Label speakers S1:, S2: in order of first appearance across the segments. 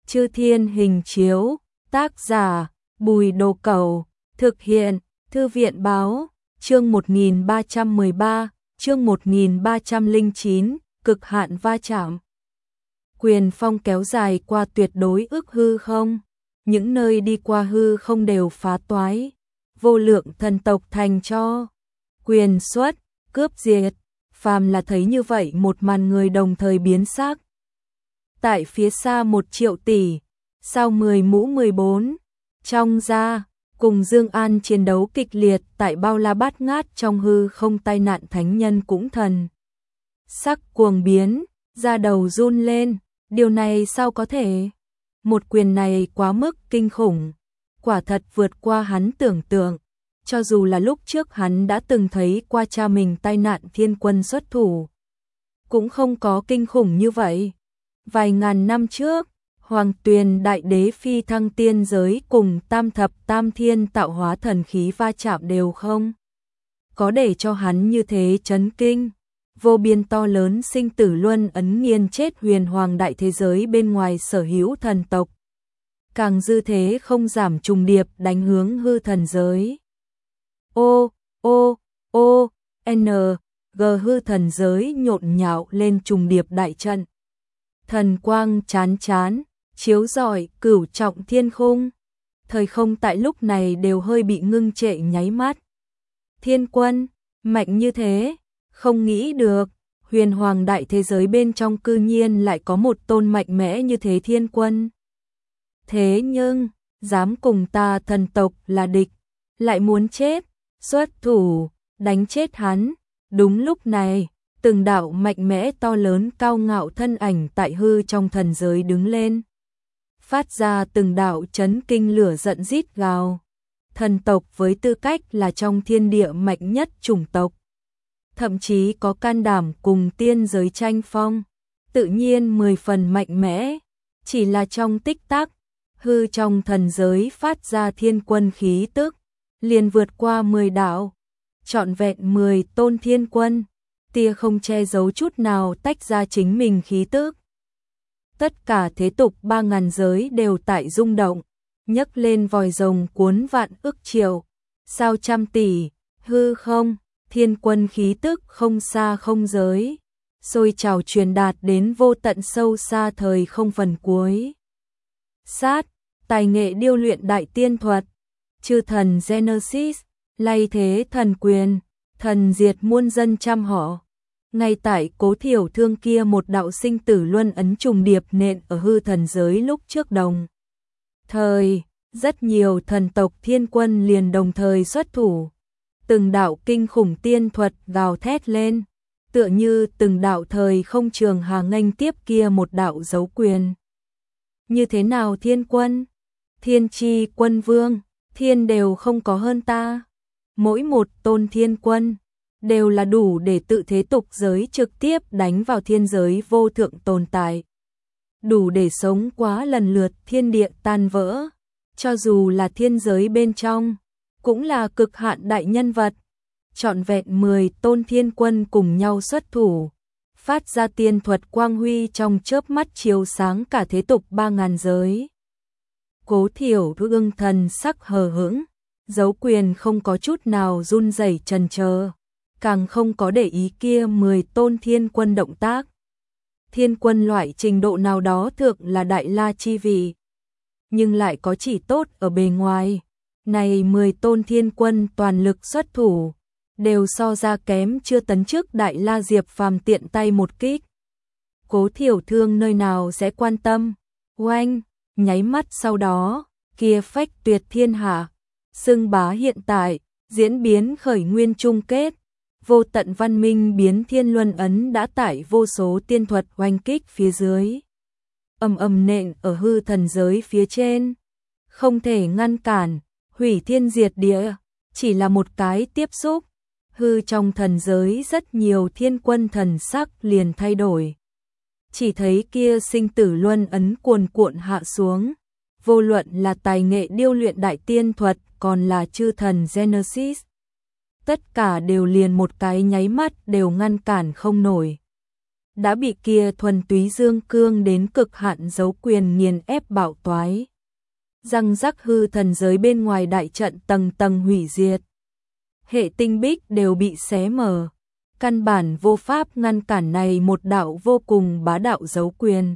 S1: Chư Thiên Hình Chiếu, tác giả Bùi Đồ Cẩu, thực hiện Thư viện Báo, chương 1313, chương 1309, cực hạn va chạm. Quyền phong kéo dài qua tuyệt đối ức hư không, những nơi đi qua hư không đều phá toái, vô lượng thần tộc thành cho. Quyền xuất, cướp diệt, phàm là thấy như vậy một màn người đồng thời biến sắc. Tại phía xa 1 triệu tỷ, sao 10 mũ 14, trong ra, cùng Dương An chiến đấu kịch liệt tại bao la bát ngát trong hư không, tai nạn thánh nhân cũng thần sắc cuồng biến, da đầu run lên, điều này sao có thể? Một quyền này quá mức kinh khủng, quả thật vượt qua hắn tưởng tượng, cho dù là lúc trước hắn đã từng thấy qua cha mình tai nạn thiên quân xuất thủ, cũng không có kinh khủng như vậy. Vài ngàn năm trước, Hoàng Tuyền Đại Đế phi thăng tiên giới cùng Tam Thập Tam Thiên tạo hóa thần khí va chạm đều không có để cho hắn như thế chấn kinh. Vô biên to lớn sinh tử luân ấn nghiền chết huyền hoàng đại thế giới bên ngoài sở hữu thần tộc. Càng dư thế không giảm trùng điệp đánh hướng hư thần giới. G hư thần giới nhộn nhạo lên trùng điệp đại trận. Thần quang chán chán, chiếu rọi cửu trọng thiên khung. Thời không tại lúc này đều hơi bị ngưng trệ nháy mắt. Thiên quân, mạnh như thế, không nghĩ được, huyền hoàng đại thế giới bên trong cư nhiên lại có một tôn mạnh mẽ như thế thiên quân. Thế nhưng, dám cùng ta thần tộc là địch, lại muốn chết, xuất thủ, đánh chết hắn. Đúng lúc này, từng đạo mạnh mẽ to lớn cao ngạo thân ảnh tại hư trong thần giới đứng lên, phát ra từng đạo chấn kinh lửa giận rít gào. Thần tộc với tư cách là trong thiên địa mạnh nhất chủng tộc, thậm chí có can đảm cùng tiên giới tranh phong, tự nhiên 10 phần mạnh mẽ. Chỉ là trong tích tắc, hư trong thần giới phát ra thiên quân khí tức, liền vượt qua 10 đạo, trọn vẹn 10 tôn thiên quân, tia không che giấu chút nào tách ra chính mình khí tức. Tất cả thế tục 3000 giới đều tại rung động, nhấc lên vòi rồng cuốn vạn ức triệu, sao trăm tỷ, hư không, thiên quân khí tức không xa không giới, sôi trào truyền đạt đến vô tận sâu xa thời không phần cuối. Sát, tài nghệ điêu luyện đại tiên thuật, chư thần Genesis, lay thế thần quyền, thần diệt muôn dân trăm họ. Ngay tại Cố Thiểu Thương kia một đạo sinh tử luân ấn trùng điệp nện ở hư thần giới lúc trước đồng thời, rất nhiều thần tộc thiên quân liền đồng thời xuất thủ. Từng đạo kinh khủng tiên thuật gào thét lên, tựa như từng đạo thời không trường hà nghênh tiếp kia một đạo dấu quyền. Như thế nào thiên quân? Thiên chi quân vương, thiên đều không có hơn ta. Mỗi một tôn thiên quân đều là đủ để tự thế tục giới trực tiếp đánh vào thiên giới vô thượng tồn tại, đủ để sống quá lần lượt thiên địa tan vỡ, cho dù là thiên giới bên trong, cũng là cực hạn đại nhân vật. Trọn vẹn 10 tôn thiên quân cùng nhau xuất thủ, phát ra tiên thuật quang huy trong chớp mắt chiếu sáng cả thế tục 3000 giới. Cố Thiểu Thương thần sắc hờ hững, dấu quyền không có chút nào run rẩy chần chờ, càng không có để ý kia 10 tôn thiên quân động tác. Thiên quân loại trình độ nào đó thực là đại la chi vị, nhưng lại có chỉ tốt ở bề ngoài. Này 10 tôn thiên quân toàn lực xuất thủ, đều so ra kém chưa tấn chức đại la Diệp Phàm tiện tay một kích. Cố Thiểu Thương nơi nào sẽ quan tâm. Oanh, nháy mắt sau đó, kia phách tuyệt thiên hạ, xưng bá hiện tại, diễn biến khởi nguyên chung kết. Vô tận văn minh biến thiên luân ấn đã tải vô số tiên thuật oanh kích phía dưới, ầm ầm nện ở hư thần giới phía trên, không thể ngăn cản, hủy thiên diệt địa, chỉ là một cái tiếp xúc. Hư trong thần giới rất nhiều thiên quân thần sắc liền thay đổi. Chỉ thấy kia sinh tử luân ấn cuồn cuộn hạ xuống, vô luận là tài nghệ điêu luyện đại tiên thuật còn là chư thần Genesis, tất cả đều liền một cái nháy mắt đều ngăn cản không nổi. đã bị kia thuần túy dương cương đến cực hạn dấu quyền nghiền ép bạo toái. Răng rắc hư thần giới bên ngoài đại trận tầng tầng hủy diệt. Hệ tinh bích đều bị xé mở. Căn bản vô pháp ngăn cản này một đạo vô cùng bá đạo dấu quyền.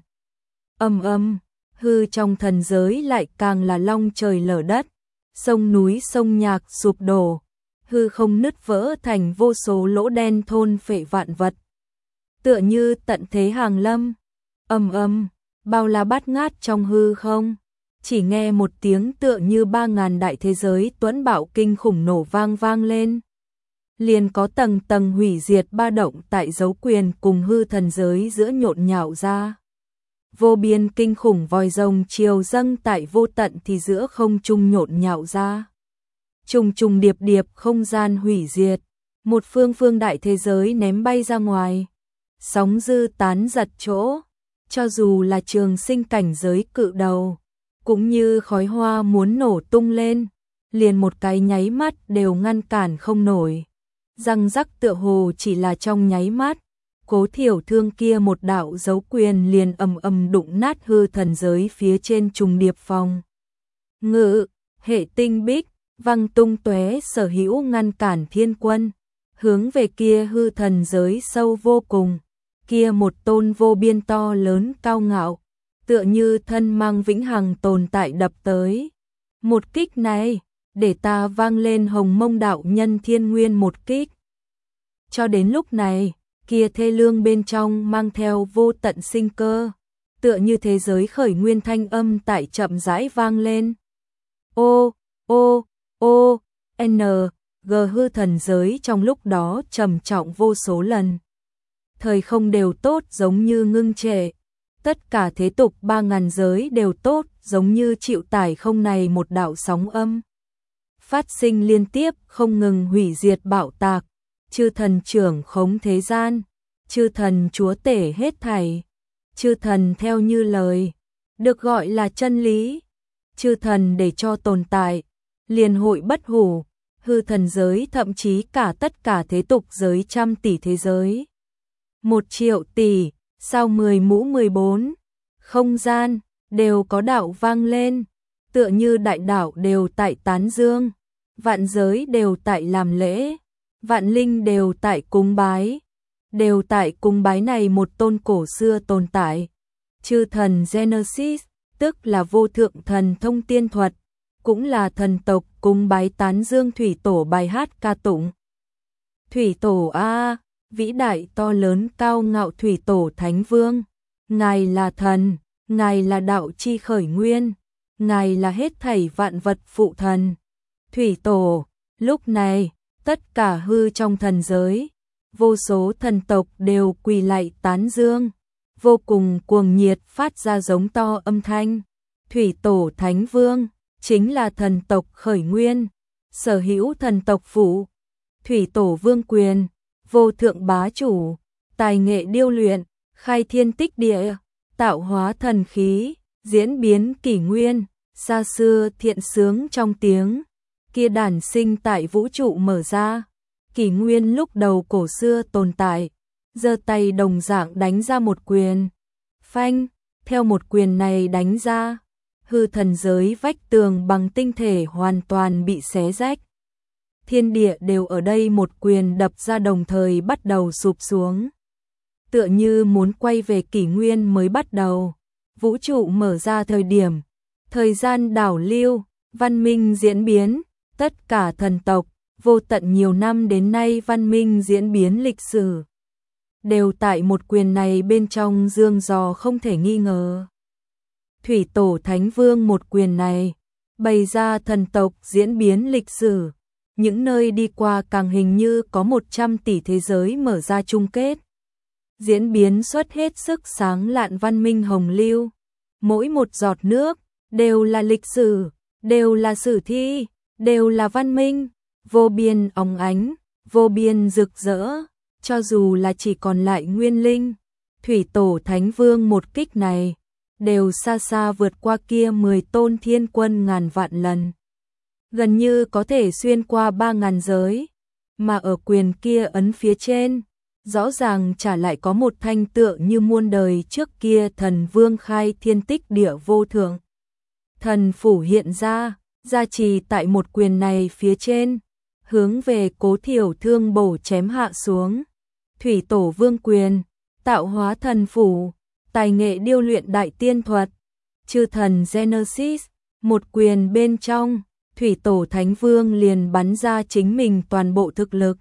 S1: Hư trong thần giới lại càng là long trời lở đất. Sông núi sông nhạc sụp đổ. Hư không nứt vỡ thành vô số lỗ đen thôn phệ vạn vật. Tựa như tận thế hàng lâm. Bao la bát ngát trong hư không. Chỉ nghe một tiếng tựa như 3000 đại thế giới tuấn bạo kinh khủng nổ vang lên. Liền có tầng tầng hủy diệt ba động tại dấu quyền cùng hư thần giới giữa nhộn nhạo ra. Vô biên kinh khủng vòi rồng chiều dâng tại vô tận thì giữa không trung nhộn nhạo ra. Trùng trùng điệp điệp không gian hủy diệt, một phương đại thế giới ném bay ra ngoài. Sóng dư tán giật chỗ, cho dù là trường sinh cảnh giới cự đầu, cũng như khói hoa muốn nổ tung lên, liền một cái nháy mắt đều ngăn cản không nổi. Răng rắc tựa hồ chỉ là trong nháy mắt, Cố Thiểu Thương kia một đạo dấu quyền liền ầm đụng nát hư thần giới phía trên trùng điệp phòng ngự, hệ tinh bích, văng tung tóe sở hữu ngăn cản thiên quân, hướng về kia hư thần giới sâu vô cùng, kia một tôn vô biên to lớn cao ngạo, tựa như thân mang vĩnh hằng tồn tại đập tới. Một kích này, để ta vang lên Hồng Mông đạo nhân thiên nguyên một kích. Cho đến lúc này, kia thê lương bên trong mang theo vô tận sinh cơ, tựa như thế giới khởi nguyên thanh âm tại chậm rãi vang lên. G hư thần giới trong lúc đó trầm trọng vô số lần. Thời không đều tốt giống như ngưng trệ, tất cả thế tục 3000 giới đều tốt giống như chịu tải không này một đạo sóng âm. Phát sinh liên tiếp không ngừng hủy diệt bạo tạc, chư thần trưởng khống thế gian, chư thần chúa tể hết thảy, chư thần theo như lời, được gọi là chân lý, chư thần để cho tồn tại, liền hội bất hủ, hư thần giới thậm chí cả tất cả thế tục giới trăm tỷ thế giới. 1 triệu tỷ, sao 10 mũ 14, không gian, đều có đạo vang lên, tựa như đại đạo đều tại tán dương, vạn giới đều tại làm lễ, vạn linh đều tại cúng bái, đều tại cúng bái này một tôn cổ xưa tồn tại. Chư thần Genesis, tức là vô thượng thần thông tiên thuật, cũng là thần tộc cúng bái tán dương thủy tổ bài hát ca tụng. Thủy tổ a, vĩ đại to lớn cao ngạo thủy tổ thánh vương, ngài là thần, ngài là đạo chi khởi nguyên, ngài là hết thảy vạn vật phụ thần. Thủy tổ, lúc này, tất cả hư trong thần giới, vô số thần tộc đều quỳ lạy tán dương, vô cùng cuồng nhiệt phát ra giống to âm thanh. Thủy tổ thánh vương, chính là thần tộc khởi nguyên, sở hữu thần tộc phụ. Thủy tổ vương quyền, vô thượng bá chủ, tài nghệ điêu luyện, khai thiên tích địa, tạo hóa thần khí, diễn biến kỷ nguyên, xa xưa thiện sướng trong tiếng, kia đản sinh tại vũ trụ mở ra, kỷ nguyên lúc đầu cổ xưa tồn tại, giơ tay đồng dạng đánh ra một quyền, phanh, theo một quyền này đánh ra, hư thần giới vách tường bằng tinh thể hoàn toàn bị xé rách. Thiên địa đều ở đây một quyền đập ra đồng thời bắt đầu sụp xuống. Tựa như muốn quay về kỷ nguyên mới bắt đầu, vũ trụ mở ra thời điểm, thời gian đảo lưu, văn minh diễn biến, tất cả thần tộc, vô tận nhiều năm đến nay văn minh diễn biến lịch sử, đều tại một quyền này bên trong dương dò không thể nghi ngờ. Thủy tổ thánh vương một quyền này, bày ra thần tộc diễn biến lịch sử, những nơi đi qua càng hình như có 100 tỷ thế giới mở ra chung kết. Diễn biến xuất hết sức sáng lạn văn minh hồng lưu, mỗi một giọt nước, đều là lịch sử, đều là sử thi, đều là văn minh, vô biên óng ánh, vô biên rực rỡ, cho dù là chỉ còn lại nguyên linh, thủy tổ thánh vương một kích này, đều xa xa vượt qua kia 10 tôn thiên quân ngàn vạn lần. Gần như có thể xuyên qua 3000 giới, mà ở quyền kia ấn phía trên, rõ ràng chả lại có một thanh tượng như muôn đời trước kia thần vương khai thiên tích địa vô thượng. Thần phủ hiện ra, gia trì tại một quyền này phía trên, hướng về Cố Thiểu Thương bổ chém hạ xuống. Thủy tổ vương quyền, tạo hóa thần phủ, tài nghệ điêu luyện đại tiên thuật, chư thần Genesis, một quyền bên trong, Thủy tổ Thánh Vương liền bắn ra chính mình toàn bộ thực lực.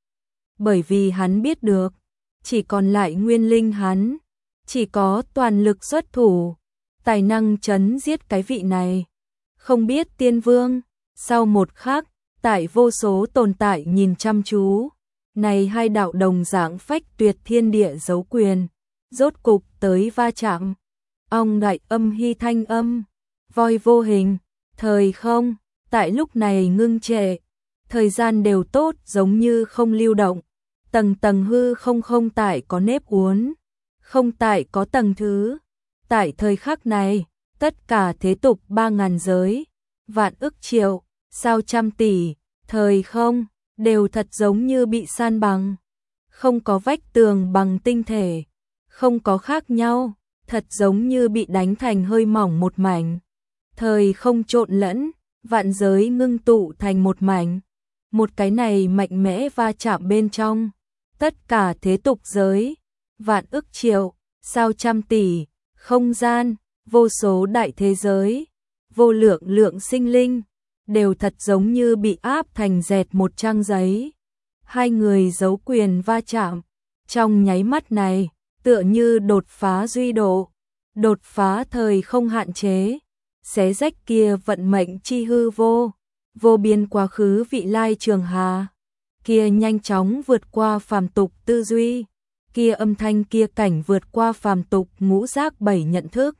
S1: Bởi vì hắn biết được, chỉ còn lại nguyên linh hắn, chỉ có toàn lực xuất thủ, tài năng chấn giết cái vị này. Không biết tiên vương, sau một khắc, tại vô số tồn tại nhìn chăm chú, này hai đạo đồng dạng phách tuyệt thiên địa dấu quyền, rốt cục tới va chạm. Ong đại âm hy thanh âm, voi vô hình, thời không, tại lúc này ngưng trệ, thời gian đều tốt giống như không lưu động, tầng tầng hư không tại có nếp uốn, không tại có tầng thứ. Tại thời khắc này, tất cả thế tục 3.000 giới, vạn ức triệu, sao trăm tỷ, thời không, đều thật giống như bị san bằng. Không có vách tường bằng tinh thể, không có khác nhau, thật giống như bị đánh thành hơi mỏng một mảnh. Thời không trộn lẫn, vạn giới ngưng tụ thành một mảnh. Một cái này mạnh mẽ va chạm bên trong, tất cả thế tục giới, vạn ức triệu, sao trăm tỷ, không gian, vô số đại thế giới, vô lượng lượng sinh linh, đều thật giống như bị áp thành dẹt một trang giấy. Hai người giấu quyền va chạm, trong nháy mắt này, tựa như đột phá duy độ, đột phá thời không hạn chế, xé rách kia vận mệnh chi hư vô, vô biên quá khứ vị lai trường hà, kia nhanh chóng vượt qua phàm tục tư duy, kia âm thanh kia cảnh vượt qua phàm tục ngũ giác bảy nhận thức.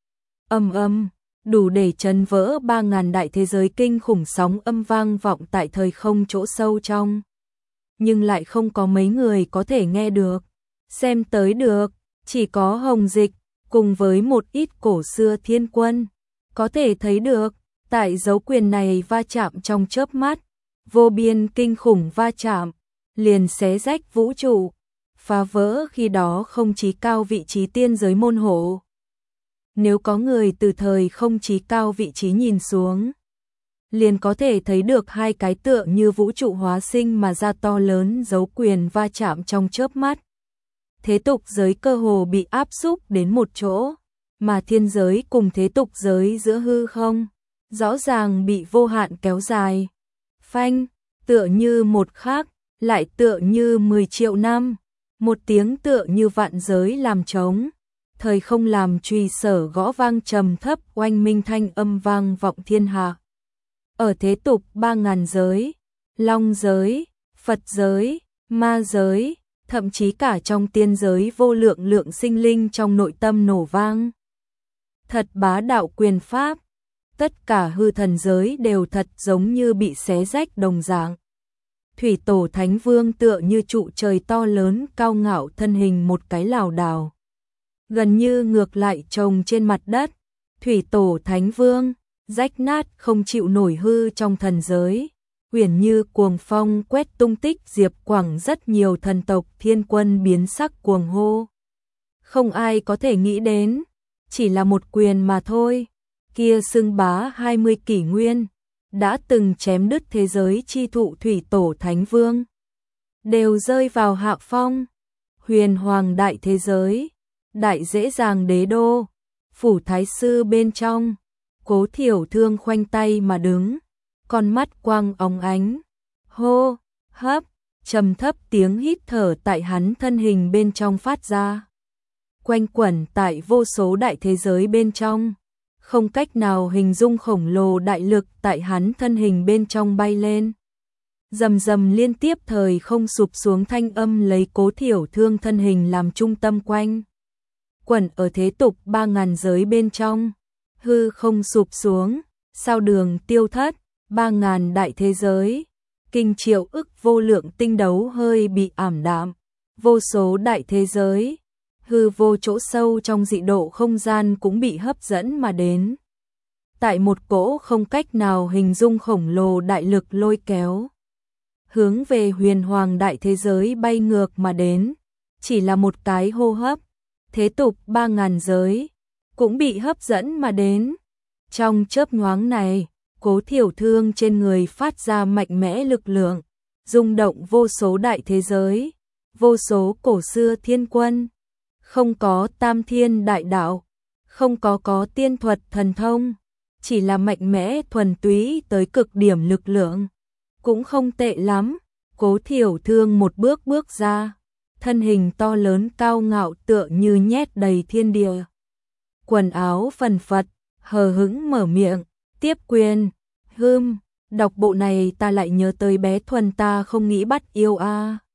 S1: Đủ để chấn vỡ 3.000 đại thế giới kinh khủng sóng âm vang vọng tại thời không chỗ sâu trong. Nhưng lại không có mấy người có thể nghe được, xem tới được, chỉ có Hồng Dịch, cùng với một ít cổ xưa thiên quân, có thể thấy được, tại dấu quyền này va chạm trong chớp mắt, vô biên kinh khủng va chạm, liền xé rách vũ trụ, phá vỡ khi đó không chí cao vị trí tiên giới môn hộ. Nếu có người từ thời không chí cao vị trí nhìn xuống, liền có thể thấy được hai cái tựa như vũ trụ hóa sinh mà ra to lớn dấu quyền va chạm trong chớp mắt. Thế tục giới cơ hồ bị áp xúc đến một chỗ, mà thiên giới cùng thế tục giới giữa hư không, rõ ràng bị vô hạn kéo dài. Phanh, tựa như một khắc, lại tựa như 10 triệu năm, một tiếng tựa như vạn giới làm trống. Thời không làm chùy sở gõ vang trầm thấp oanh minh thanh âm vang vọng thiên hạ. Ở thế tục 3.000 giới, long giới, Phật giới, ma giới, thậm chí cả trong tiên giới vô lượng lượng sinh linh trong nội tâm nổ vang. Thật bá đạo quyền pháp, tất cả hư thần giới đều thật giống như bị xé rách đồng dạng. Thủy tổ Thánh Vương tựa như trụ trời to lớn cao ngạo thân hình một cái lảo đảo, gần như ngược lại trồng trên mặt đất. Thủy tổ Thánh Vương, rách nát không chịu nổi hư trong thần giới, uyển như cuồng phong quét tung tích diệp quảng, rất nhiều thần tộc thiên quân biến sắc cuồng hô. Không ai có thể nghĩ đến, chỉ là một quyền mà thôi, kia xưng bá 20 kỷ nguyên, đã từng chém đứt thế giới chi thụ Thủy tổ Thánh Vương, đều rơi vào hạ phong. Huyền hoàng đại thế giới, đại dễ dàng đế đô, phủ thái sư bên trong, Cố Thiểu Thương khoanh tay mà đứng, con mắt quang óng ánh, hô, hấp, trầm thấp tiếng hít thở tại hắn thân hình bên trong phát ra, quanh quẩn tại vô số đại thế giới bên trong, không cách nào hình dung khổng lồ đại lực tại hắn thân hình bên trong bay lên. Rầm rầm liên tiếp thời không sụp xuống thanh âm lấy Cố Thiểu Thương thân hình làm trung tâm quanh quẩn ở thế tục 3.000 giới bên trong, hư không sụp xuống, sao đường tiêu thất, 3.000 đại thế giới, kinh triệu ức vô lượng tinh đấu hơi bị ảm đạm, vô số đại thế giới, hư vô chỗ sâu trong dị độ không gian cũng bị hấp dẫn mà đến. Tại một cỗ không cách nào hình dung khổng lồ đại lực lôi kéo, hướng về huyền hoàng đại thế giới bay ngược mà đến, chỉ là một cái hô hấp, thế tục 3.000 giới cũng bị hấp dẫn mà đến. Trong chớp nhoáng này, Cố Thiểu Thương trên người phát ra mạnh mẽ lực lượng, rung động vô số đại thế giới, vô số cổ xưa thiên quân, không có tam thiên đại đạo, không có tiên thuật thần thông, chỉ là mạnh mẽ thuần túy tới cực điểm lực lượng. Cũng không tệ lắm, Cố Thiểu Thương một bước bước ra, thân hình to lớn cao ngạo tựa như nhét đầy thiên địa. Quần áo phần phật, hờ hững mở miệng, tiếp quyền, đọc bộ này ta lại nhớ tới bé Thuần ta không nghĩ bắt yêu a.